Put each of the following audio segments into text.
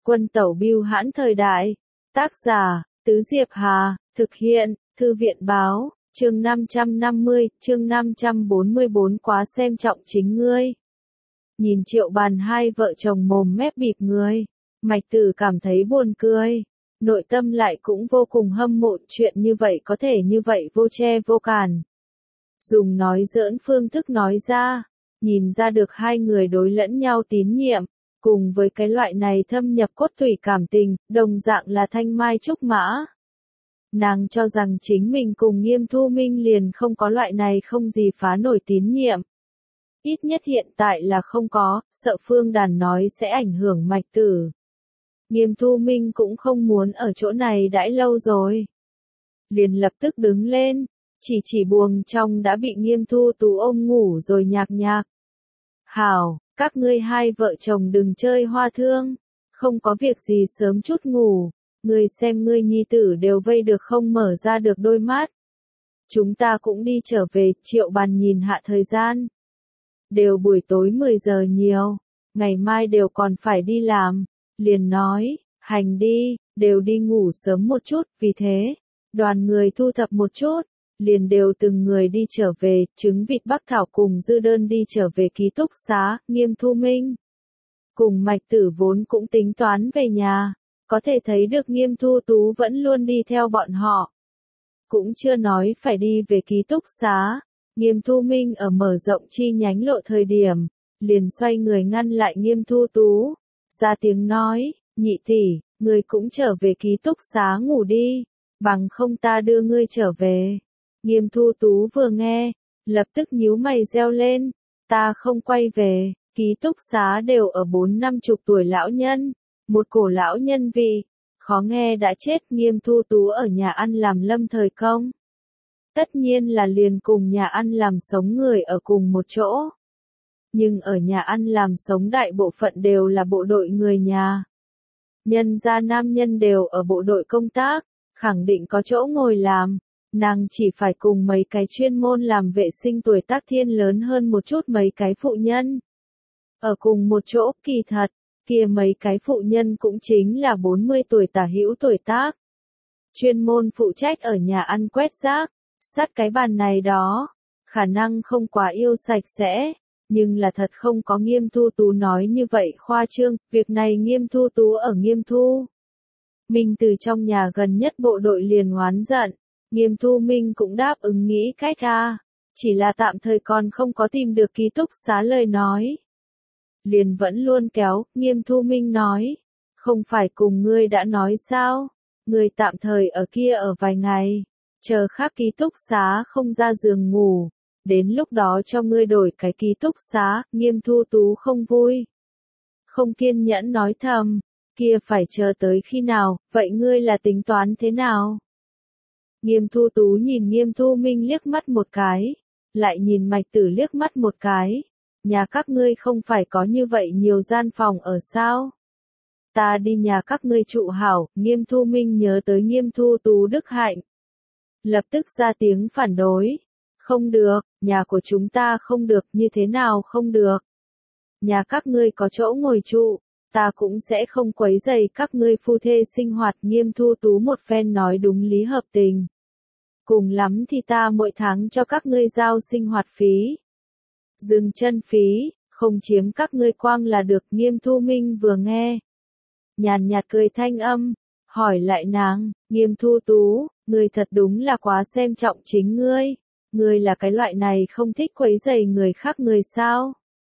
Quân tẩu bưu hãn thời đại. Tác giả, Tứ Diệp Hà, thực hiện, Thư viện báo, chương 550, chương 544 quá xem trọng chính ngươi. Nhìn Triệu Bàn hai vợ chồng mồm mép bịp người, Mạch Tử cảm thấy buồn cười, nội tâm lại cũng vô cùng hâm mộ chuyện như vậy có thể như vậy vô che vô cản. Dùng nói giỡn phương thức nói ra, nhìn ra được hai người đối lẫn nhau tín nhiệm, cùng với cái loại này thâm nhập cốt thủy cảm tình, đồng dạng là thanh mai trúc mã. Nàng cho rằng chính mình cùng Nghiêm Thu Minh liền không có loại này không gì phá nổi tín nhiệm. Ít nhất hiện tại là không có, sợ Phương Đàn nói sẽ ảnh hưởng Mạch Tử. Nghiêm Thu Minh cũng không muốn ở chỗ này đãi lâu rồi. Liền lập tức đứng lên, chỉ buồng trong đã bị Nghiêm Thu Tú ôm ngủ rồi nhạc nhạc. Hảo, các ngươi hai vợ chồng đừng chơi hoa thương, không có việc gì sớm chút ngủ, ngươi xem ngươi nhi tử đều vây được không mở ra được đôi mắt. Chúng ta cũng đi trở về, Triệu Bàn nhìn hạ thời gian. Đều buổi tối 10 giờ nhiều, ngày mai đều còn phải đi làm, liền nói, hành đi, đều đi ngủ sớm một chút, vì thế, đoàn người thu thập một chút, liền đều từng người đi trở về, trứng vịt Bắc Thảo cùng Dư Đơn đi trở về ký túc xá, Nghiêm Thu Minh. Cùng Mạch Tử vốn cũng tính toán về nhà, có thể thấy được Nghiêm Thu Tú vẫn luôn đi theo bọn họ. Cũng chưa nói phải đi về ký túc xá. Nghiêm Thu Minh ở mở rộng chi nhánh lộ thời điểm, liền xoay người ngăn lại Nghiêm Thu Tú, ra tiếng nói, nhị tỷ, ngươi cũng trở về ký túc xá ngủ đi, bằng không ta đưa ngươi trở về. Nghiêm Thu Tú vừa nghe, lập tức nhíu mày reo lên, ta không quay về, ký túc xá đều ở 40-50 tuổi lão nhân, một cổ lão nhân vị, khó nghe đã chết. Nghiêm Thu Tú ở nhà ăn làm lâm thời công. Tất nhiên là liền cùng nhà ăn làm sống người ở cùng một chỗ. Nhưng ở nhà ăn làm sống đại bộ phận đều là bộ đội người nhà. Nhân gia nam nhân đều ở bộ đội công tác, khẳng định có chỗ ngồi làm. Nàng chỉ phải cùng mấy cái chuyên môn làm vệ sinh tuổi tác thiên lớn hơn một chút mấy cái phụ nhân. Ở cùng một chỗ, kỳ thật, kia mấy cái phụ nhân cũng chính là 40 tuổi tả hữu tuổi tác. Chuyên môn phụ trách ở nhà ăn quét rác, sát cái bàn này đó, khả năng không quá yêu sạch sẽ, nhưng là thật không có Nghiêm Thu Tú nói như vậy khoa trương, việc này Nghiêm Thu Tú ở Nghiêm Thu Minh từ trong nhà gần nhất bộ đội liền oán giận, Nghiêm Thu Minh cũng đáp ứng nghĩ cách chỉ là tạm thời còn không có tìm được ký túc xá lời nói. Liền vẫn luôn kéo, Nghiêm Thu Minh nói, không phải cùng ngươi đã nói sao, ngươi tạm thời ở kia ở vài ngày. Chờ khác ký túc xá không ra giường ngủ, đến lúc đó cho ngươi đổi cái ký túc xá. Nghiêm Thu Tú không vui, không kiên nhẫn nói thầm, kia phải chờ tới khi nào, vậy ngươi là tính toán thế nào? Nghiêm Thu Tú nhìn Nghiêm Thu Minh liếc mắt một cái, lại nhìn Mạch Tử liếc mắt một cái, nhà các ngươi không phải có như vậy nhiều gian phòng ở sao? Ta đi nhà các ngươi trụ hảo. Nghiêm Thu Minh nhớ tới Nghiêm Thu Tú đức hạnh, lập tức ra tiếng phản đối. Không được, nhà của chúng ta không được, như thế nào không được? Nhà các ngươi có chỗ ngồi trụ, ta cũng sẽ không quấy rầy các ngươi phu thê sinh hoạt. Nghiêm Thu Tú một phen nói đúng lý hợp tình. Cùng lắm thì ta mỗi tháng cho các ngươi giao sinh hoạt phí, dừng chân phí, không chiếm các ngươi quang là được. Nghiêm Thu Minh vừa nghe, nhàn nhạt cười thanh âm, hỏi lại nàng, Nghiêm Thu Tú, ngươi thật đúng là quá xem trọng chính ngươi là cái loại này không thích quấy rầy người khác người sao?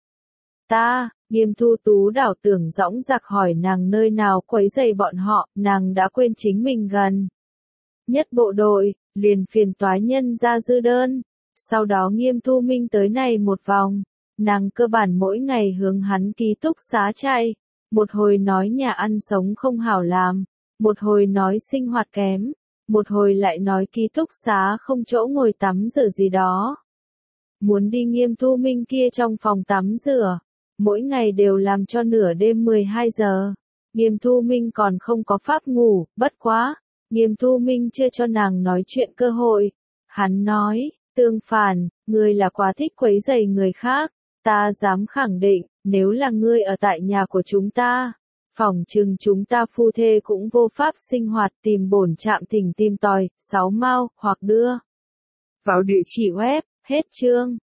Ta, Nghiêm Thu Tú đảo tưởng dõng dạc hỏi nàng nơi nào quấy rầy bọn họ, nàng đã quên chính mình gần nhất bộ đội, liền phiền toái nhân ra Dư Đơn. Sau đó Nghiêm Thu Minh tới này một vòng, nàng cơ bản mỗi ngày hướng hắn ký túc xá chạy, một hồi nói nhà ăn sống không hảo làm, một hồi nói sinh hoạt kém, một hồi lại nói ký túc xá không chỗ ngồi tắm rửa gì đó. Muốn đi Nghiêm Thu Minh kia trong phòng tắm rửa, mỗi ngày đều làm cho nửa đêm 12 giờ. Nghiêm Thu Minh còn không có pháp ngủ, bất quá, Nghiêm Thu Minh chưa cho nàng nói chuyện cơ hội. Hắn nói, tương phản, ngươi là quá thích quấy rầy người khác, ta dám khẳng định, nếu là ngươi ở tại nhà của chúng ta, Phỏng chừng chúng ta phu thê cũng vô pháp sinh hoạt, tìm bổn trạm thỉnh tìm tòi, 6 mao, hoặc đưa vào địa chỉ web, hết chương.